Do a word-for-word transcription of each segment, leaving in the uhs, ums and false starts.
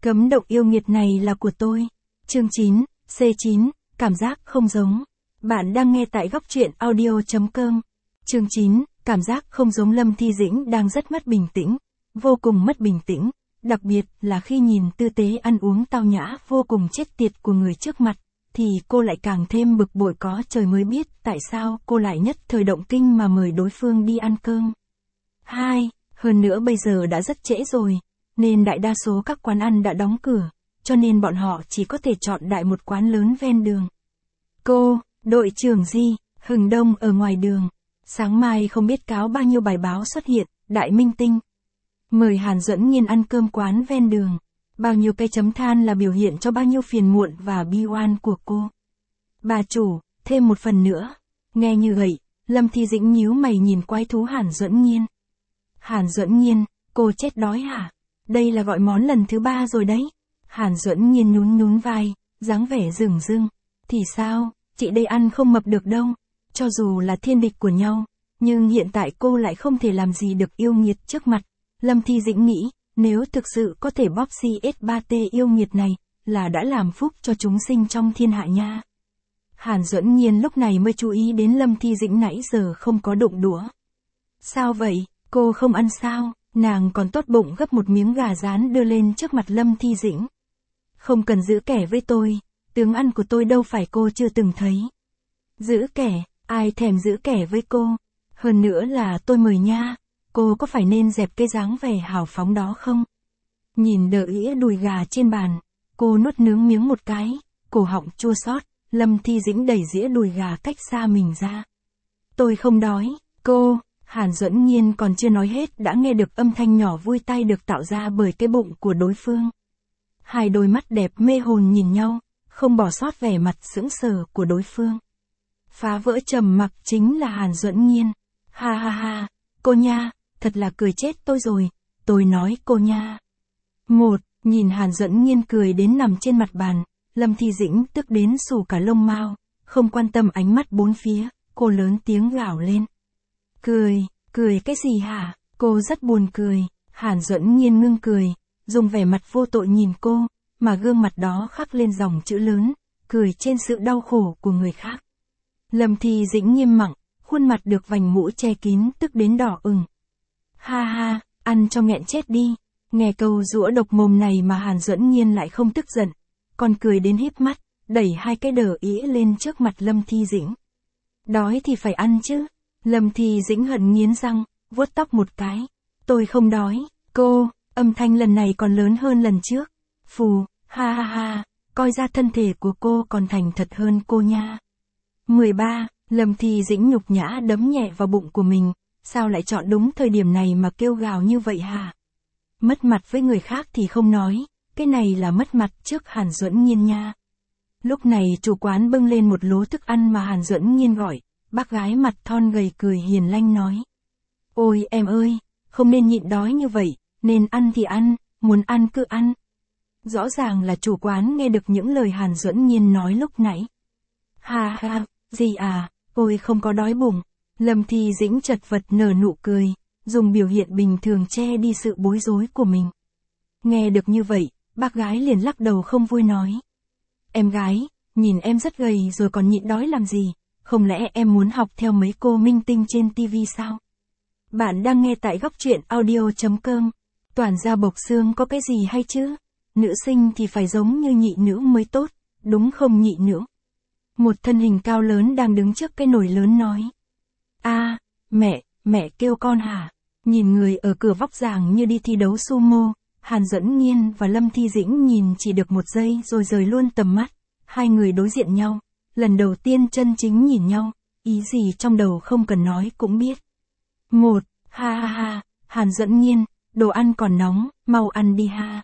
Cấm động yêu nghiệt này là của tôi. Chương chín, C chín, cảm giác không giống. Bạn đang nghe tại góc truyện audio chấm com. Chương chín, cảm giác không giống. Lâm Thi Dĩnh đang rất mất bình tĩnh, vô cùng mất bình tĩnh, đặc biệt là khi nhìn tư thế ăn uống tao nhã vô cùng chết tiệt của người trước mặt, thì cô lại càng thêm bực bội. Có trời mới biết tại sao cô lại nhất thời động kinh mà mời đối phương đi ăn cơm. Hai, hơn nữa bây giờ đã rất trễ rồi, nên đại đa số các quán ăn đã đóng cửa, cho nên bọn họ chỉ có thể chọn đại một quán lớn ven đường. Cô, đội trưởng Di, Hừng Đông ở ngoài đường. Sáng mai không biết cáo bao nhiêu bài báo xuất hiện, đại minh tinh mời Hàn Duẫn Nhiên ăn cơm quán ven đường. Bao nhiêu cây chấm than là biểu hiện cho bao nhiêu phiền muộn và bi oan của cô. Bà chủ, thêm một phần nữa. Nghe như vậy, Lâm Thi Dĩnh nhíu mày nhìn quái thú Hàn Duẫn Nhiên. Hàn Duẫn Nhiên, cô chết đói hả? Đây là gọi món lần thứ ba rồi đấy. Hàn Duẫn Nhiên nhún nhún vai, dáng vẻ dửng dưng. Thì sao, chị đây ăn không mập được đâu. Cho dù là thiên địch của nhau, nhưng hiện tại cô lại không thể làm gì được yêu nghiệt trước mặt. Lâm Thi Dĩnh nghĩ, nếu thực sự có thể bóp xê ét ba tê yêu nghiệt này, là đã làm phúc cho chúng sinh trong thiên hạ nha. Hàn Duẫn Nhiên lúc này mới chú ý đến Lâm Thi Dĩnh nãy giờ không có đụng đũa. Sao vậy, cô không ăn sao? Nàng còn tốt bụng gấp một miếng gà rán đưa lên trước mặt Lâm Thi Dĩnh. Không cần giữ kẻ với tôi, tướng ăn của tôi đâu phải cô chưa từng thấy. Giữ kẻ, ai thèm giữ kẻ với cô? Hơn nữa là tôi mời nha, cô có phải nên dẹp cái dáng vẻ hào phóng đó không? Nhìn đỡ ĩa đùi gà trên bàn, cô nuốt nướng miếng một cái, cổ họng chua xót. Lâm Thi Dĩnh đẩy dĩa đùi gà cách xa mình ra. Tôi không đói, cô. Hàn Duẫn Nhiên còn chưa nói hết đã nghe được âm thanh nhỏ vui tai được tạo ra bởi cái bụng của đối phương. Hai đôi mắt đẹp mê hồn nhìn nhau, không bỏ sót vẻ mặt sững sờ của đối phương. Phá vỡ trầm mặc chính là Hàn Duẫn Nhiên. Ha ha ha, cô nha, thật là cười chết tôi rồi, tôi nói cô nha. Một, nhìn Hàn Duẫn Nhiên cười đến nằm trên mặt bàn, Lâm Thi Dĩnh tức đến xù cả lông mao, không quan tâm ánh mắt bốn phía, cô lớn tiếng gào lên. Cười, cười cái gì hả? Cô rất buồn cười. Hàn Duẫn Nhiên ngưng cười, dùng vẻ mặt vô tội nhìn cô, mà gương mặt đó khắc lên dòng chữ lớn, cười trên sự đau khổ của người khác. Lâm Thi Dĩnh nghiêm mặng, khuôn mặt được vành mũ che kín tức đến đỏ ửng. Ha ha, ăn cho nghẹn chết đi. Nghe câu giũa độc mồm này mà Hàn Duẫn Nhiên lại không tức giận, còn cười đến híp mắt, đẩy hai cái đờ ĩa lên trước mặt Lâm Thi Dĩnh. Đói thì phải ăn chứ. Lâm Thi Dĩnh hận nghiến răng, vuốt tóc một cái. Tôi không đói, cô. Âm thanh lần này còn lớn hơn lần trước. Phù, ha ha ha, coi ra thân thể của cô còn thành thật hơn cô nha. mười ba, Lâm Thi Dĩnh nhục nhã đấm nhẹ vào bụng của mình, sao lại chọn đúng thời điểm này mà kêu gào như vậy hả? Mất mặt với người khác thì không nói, cái này là mất mặt trước Hàn Duẫn Nhiên nha. Lúc này chủ quán bưng lên một lố thức ăn mà Hàn Duẫn Nhiên gọi, bác gái mặt thon gầy cười hiền lanh nói. Ôi em ơi, không nên nhịn đói như vậy, nên ăn thì ăn, muốn ăn cứ ăn. Rõ ràng là chủ quán nghe được những lời Hàn Duẫn Nhiên nói lúc nãy. Ha ha, gì à, ôi không có đói bụng. Lâm Thi Dĩnh chật vật nở nụ cười, dùng biểu hiện bình thường che đi sự bối rối của mình. Nghe được như vậy, bác gái liền lắc đầu không vui nói. Em gái, nhìn em rất gầy rồi còn nhịn đói làm gì, không lẽ em muốn học theo mấy cô minh tinh trên tivi sao? Bạn đang nghe tại góc truyện audio chấm com. Toàn da bộc xương có cái gì hay chứ? Nữ sinh thì phải giống như nhị nữ mới tốt, đúng không nhị nữ? Một thân hình cao lớn đang đứng trước cái nồi lớn nói. A, mẹ, mẹ kêu con hả? Nhìn người ở cửa vóc dáng như đi thi đấu sumo, Hàn Duẫn Nhiên và Lâm Thi Dĩnh nhìn chỉ được một giây rồi rời luôn tầm mắt. Hai người đối diện nhau, lần đầu tiên chân chính nhìn nhau, ý gì trong đầu không cần nói cũng biết. Một, ha ha ha, Hàn Duẫn Nhiên, đồ ăn còn nóng, mau ăn đi ha.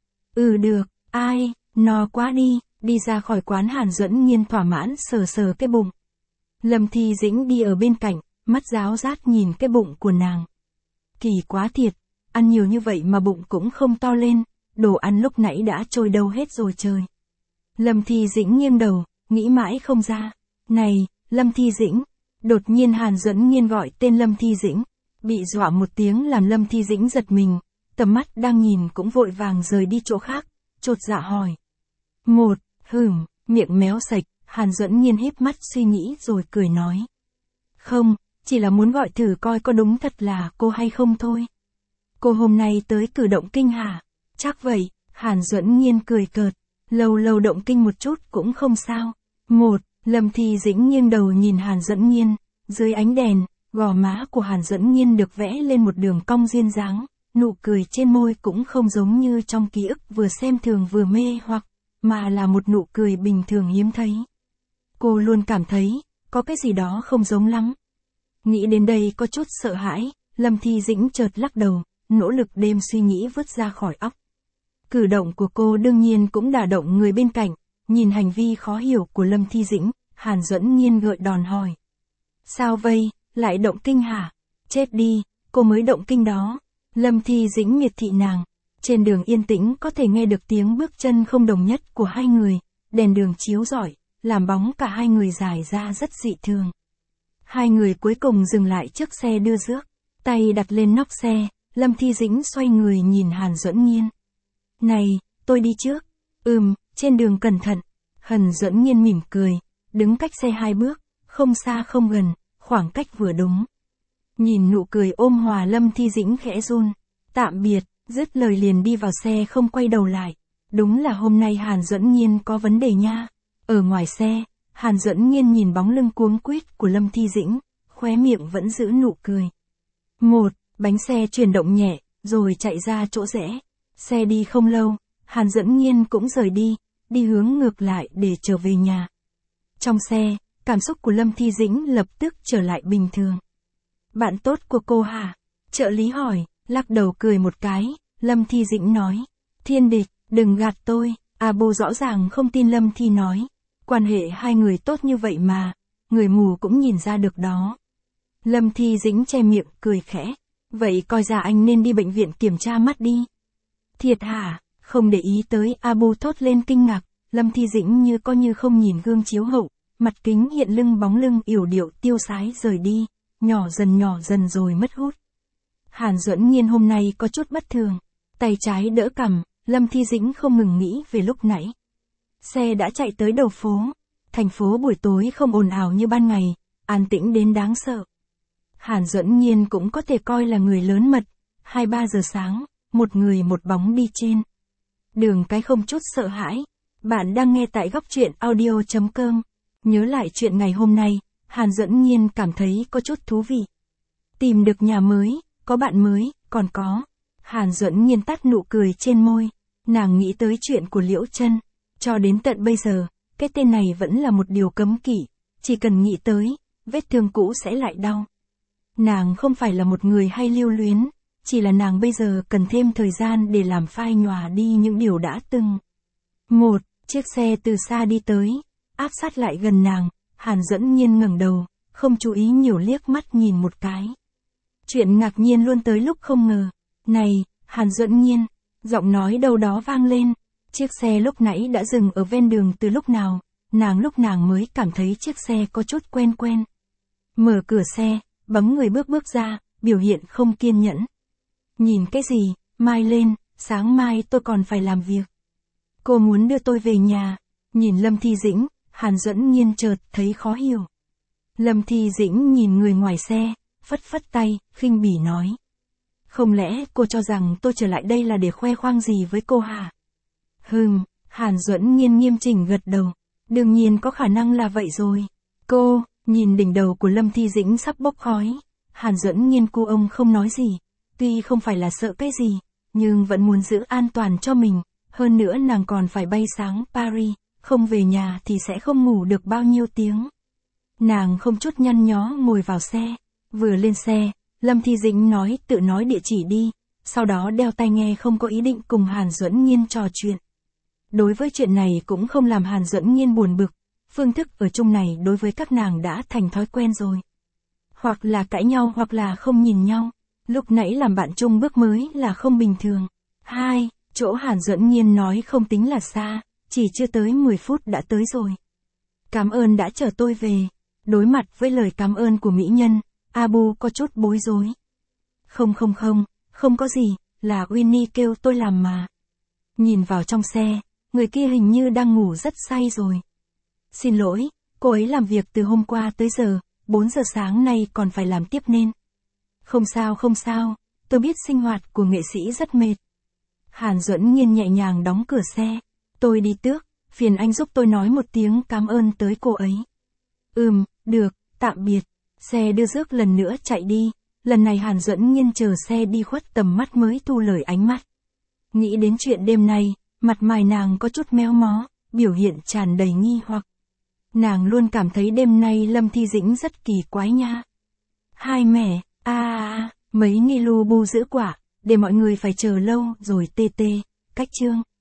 Ừ được, ai, no quá đi, đi ra khỏi quán. Hàn Duẫn Nhiên thỏa mãn sờ sờ cái bụng. Lâm Thi Dĩnh đi ở bên cạnh, mắt ráo rát nhìn cái bụng của nàng. Kỳ quá thiệt, ăn nhiều như vậy mà bụng cũng không to lên, đồ ăn lúc nãy đã trôi đâu hết rồi trời. Lâm Thi Dĩnh nghiêng đầu, nghĩ mãi không ra. Này, Lâm Thi Dĩnh. Đột nhiên Hàn Duẫn Nhiên gọi tên Lâm Thi Dĩnh, bị dọa một tiếng làm Lâm Thi Dĩnh giật mình, tầm mắt đang nhìn cũng vội vàng rời đi chỗ khác, chột dạ hỏi. Một, hửm, miệng méo sạch, Hàn Duẫn Nhiên híp mắt suy nghĩ rồi cười nói. Không, chỉ là muốn gọi thử coi có đúng thật là cô hay không thôi. Cô hôm nay tới cử động kinh hả? Chắc vậy, Hàn Duẫn Nhiên cười cợt. Lâu lâu động kinh một chút cũng không sao. Một, Lâm Thi Dĩnh nghiêng đầu nhìn Hàn Duẫn Nhiên. Dưới ánh đèn, gò má của Hàn Duẫn Nhiên được vẽ lên một đường cong duyên dáng. Nụ cười trên môi cũng không giống như trong ký ức vừa xem thường vừa mê hoặc, mà là một nụ cười bình thường hiếm thấy. Cô luôn cảm thấy, có cái gì đó không giống lắm. Nghĩ đến đây có chút sợ hãi, Lâm Thi Dĩnh chợt lắc đầu, nỗ lực đem suy nghĩ vứt ra khỏi óc. Cử động của cô đương nhiên cũng đả động người bên cạnh, nhìn hành vi khó hiểu của Lâm Thi Dĩnh, Hàn Duẫn Nhiên gợi đòn hỏi. Sao vây, lại động kinh hả? Chết đi, cô mới động kinh đó. Lâm Thi Dĩnh miệt thị nàng. Trên đường yên tĩnh có thể nghe được tiếng bước chân không đồng nhất của hai người, đèn đường chiếu rọi, làm bóng cả hai người dài ra rất dị thường. Hai người cuối cùng dừng lại trước xe đưa rước, tay đặt lên nóc xe, Lâm Thi Dĩnh xoay người nhìn Hàn Duẫn Nhiên. Này, tôi đi trước. Ừm, trên đường cẩn thận. Hàn Duẫn Nhiên mỉm cười, đứng cách xe hai bước, không xa không gần, khoảng cách vừa đúng. Nhìn nụ cười ôm hòa Lâm Thi Dĩnh khẽ run. Tạm biệt, dứt lời liền đi vào xe không quay đầu lại. Đúng là hôm nay Hàn Duẫn Nhiên có vấn đề nha. Ở ngoài xe, Hàn Duẫn Nhiên nhìn bóng lưng cuống quýt của Lâm Thi Dĩnh, khóe miệng vẫn giữ nụ cười. Một, bánh xe chuyển động nhẹ, rồi chạy ra chỗ rẽ. Xe đi không lâu, Hàn Duẫn Nhiên cũng rời đi, đi hướng ngược lại để trở về nhà. Trong xe, cảm xúc của Lâm Thi Dĩnh lập tức trở lại bình thường. Bạn tốt của cô hả? Trợ lý hỏi, lắc đầu cười một cái, Lâm Thi Dĩnh nói. Thiên địch, đừng gạt tôi, à bố rõ ràng không tin Lâm Thi nói. Quan hệ hai người tốt như vậy mà, người mù cũng nhìn ra được đó. Lâm Thi Dĩnh che miệng, cười khẽ. Vậy coi ra anh nên đi bệnh viện kiểm tra mắt đi. Thiệt hả? Không để ý tới, Abu thốt lên kinh ngạc. Lâm Thi Dĩnh như coi như không nhìn gương chiếu hậu, mặt kính hiện lưng bóng lưng yểu điệu tiêu sái rời đi, nhỏ dần nhỏ dần rồi mất hút. Hàn Duẫn Nhiên hôm nay có chút bất thường, tay trái đỡ cằm, Lâm Thi Dĩnh không ngừng nghĩ về lúc nãy. Xe đã chạy tới đầu phố, thành phố buổi tối không ồn ào như ban ngày, an tĩnh đến đáng sợ. Hàn Duẫn Nhiên cũng có thể coi là người lớn mật, hai ba giờ sáng, một người một bóng đi trên đường cái không chút sợ hãi. Bạn đang nghe tại góc truyện audio chấm com. Nhớ lại chuyện ngày hôm nay, Hàn Duẫn Nhiên cảm thấy có chút thú vị. Tìm được nhà mới, có bạn mới, còn có. Hàn Duẫn Nhiên tắt nụ cười trên môi, nàng nghĩ tới chuyện của Liễu Chân. Cho đến tận bây giờ, cái tên này vẫn là một điều cấm kỵ, chỉ cần nghĩ tới, vết thương cũ sẽ lại đau. Nàng không phải là một người hay lưu luyến, chỉ là nàng bây giờ cần thêm thời gian để làm phai nhòa đi những điều đã từng. Một, chiếc xe từ xa đi tới, áp sát lại gần nàng, Hàn Duẫn Nhiên ngẩng đầu, không chú ý nhiều liếc mắt nhìn một cái. Chuyện ngạc nhiên luôn tới lúc không ngờ. Này, Hàn Duẫn Nhiên, giọng nói đâu đó vang lên. Chiếc xe lúc nãy đã dừng ở ven đường từ lúc nào, nàng lúc nàng mới cảm thấy chiếc xe có chút quen quen. Mở cửa xe, bấm người bước bước ra, biểu hiện không kiên nhẫn. Nhìn cái gì, mai lên, sáng mai tôi còn phải làm việc. Cô muốn đưa tôi về nhà. Nhìn Lâm Thi Dĩnh, Hàn Duẫn Nhiên chợt thấy khó hiểu. Lâm Thi Dĩnh nhìn người ngoài xe, phất phất tay, khinh bỉ nói. Không lẽ cô cho rằng tôi trở lại đây là để khoe khoang gì với cô hả? Hừm, Hàn Duẫn Nhiên nghiêm chỉnh gật đầu. Đương nhiên có khả năng là vậy rồi. Cô, nhìn đỉnh đầu của Lâm Thi Dĩnh sắp bốc khói. Hàn Duẫn Nhiên cu ông không nói gì. Tuy không phải là sợ cái gì, nhưng vẫn muốn giữ an toàn cho mình. Hơn nữa nàng còn phải bay sáng Paris, không về nhà thì sẽ không ngủ được bao nhiêu tiếng. Nàng không chút nhăn nhó ngồi vào xe. Vừa lên xe, Lâm Thi Dĩnh nói tự nói địa chỉ đi, sau đó đeo tai nghe không có ý định cùng Hàn Duẫn Nhiên trò chuyện. Đối với chuyện này cũng không làm Hàn Duẫn Nhiên buồn bực, phương thức ở chung này đối với các nàng đã thành thói quen rồi. Hoặc là cãi nhau hoặc là không nhìn nhau, lúc nãy làm bạn chung bước mới là không bình thường. Hai, chỗ Hàn Duẫn Nhiên nói không tính là xa, chỉ chưa tới mười phút đã tới rồi. Cảm ơn đã chở tôi về. Đối mặt với lời cảm ơn của mỹ nhân, Abu có chút bối rối. Không không không, không có gì, là Winnie kêu tôi làm mà. Nhìn vào trong xe, người kia hình như đang ngủ rất say rồi. Xin lỗi, cô ấy làm việc từ hôm qua tới giờ, bốn giờ sáng nay còn phải làm tiếp nên. Không sao không sao, tôi biết sinh hoạt của nghệ sĩ rất mệt. Hàn Duẫn Nhiên nhẹ nhàng đóng cửa xe. Tôi đi tước, phiền anh giúp tôi nói một tiếng cảm ơn tới cô ấy. Ừm, được, tạm biệt. Xe đưa rước lần nữa chạy đi. Lần này Hàn Duẫn Nhiên chờ xe đi khuất tầm mắt mới thu lời ánh mắt. Nghĩ đến chuyện đêm nay, mặt mày nàng có chút méo mó, biểu hiện tràn đầy nghi hoặc. Nàng luôn cảm thấy đêm nay Lâm Thi Dĩnh rất kỳ quái nha. Hai mẹ, a a a, mấy nghi lu bu giữ quả, để mọi người phải chờ lâu rồi tê tê, cách chương.